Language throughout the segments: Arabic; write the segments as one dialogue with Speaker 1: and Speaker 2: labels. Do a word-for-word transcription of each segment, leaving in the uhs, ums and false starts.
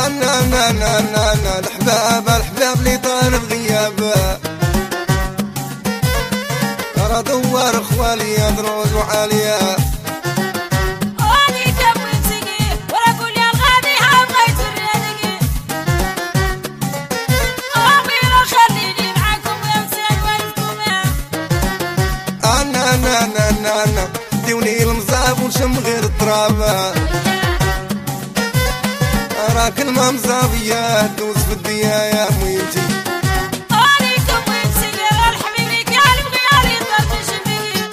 Speaker 1: انا انا انا انا انا الحباب الحباب اللي طال بغيابه ترى دوار خوالي دروز وعاليه
Speaker 2: واني كم تجي ولا كل يا الغادي بغيت الرادقي امي خليني معاكم يا مساك والدكم
Speaker 1: انا انا انا انا انا ديوني المصاب ونشم غير التراب راك الماء مزابية دوز في الديا يا ميتي
Speaker 2: عليكم ويمسي يا الحبيبي قال بغيالي طرت الجميل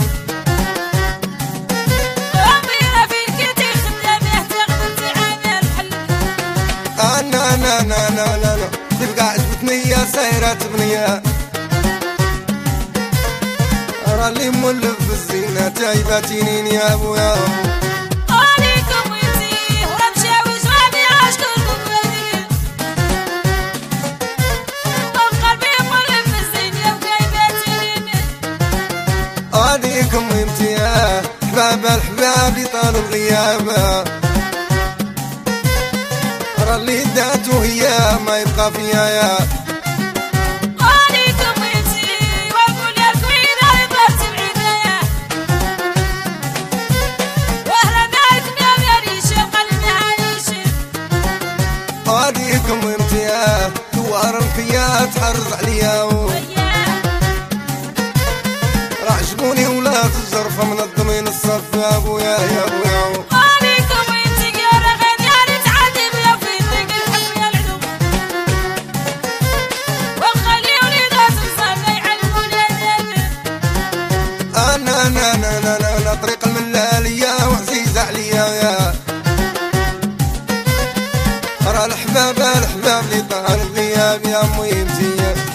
Speaker 2: امي في كيتي خدامه تقدر تعامل حل
Speaker 1: انا انا انا انا انا انا تبقى عجبتني يا سايرة بنية راني مولف بالزينة تايباتينين يا ابويا
Speaker 2: عليكم ويمسي ورمشاوي جوابي اشكركم بهدي وقلبي مولف بالزين يا وكايباتينين
Speaker 1: عليكم ويمتي يا حباب الحباب اللي طال الغياب راني دات وهي ما يبقى فيها يا
Speaker 2: عليكم ويمسي واقول لك وين طلعت بعيدة واهلا بك يا ريش قلبي عايش
Speaker 1: عليكم ويمتي يا دوار الخيا تحرز عليا رعجبوني ولا الزرفة من الضمين الصف يا ابويا يا ابويا
Speaker 2: عليكم ويمسي يا رغد يا نتعذب يا في طريق الحب يا العدو وخليوني ذات الصف يعلموني الدم
Speaker 1: انا انا انا انا انا, أنا طريق الملالية وعزيزة عليا يا ترى الحباب الحباب اللي طال الغياب يا امي يمتي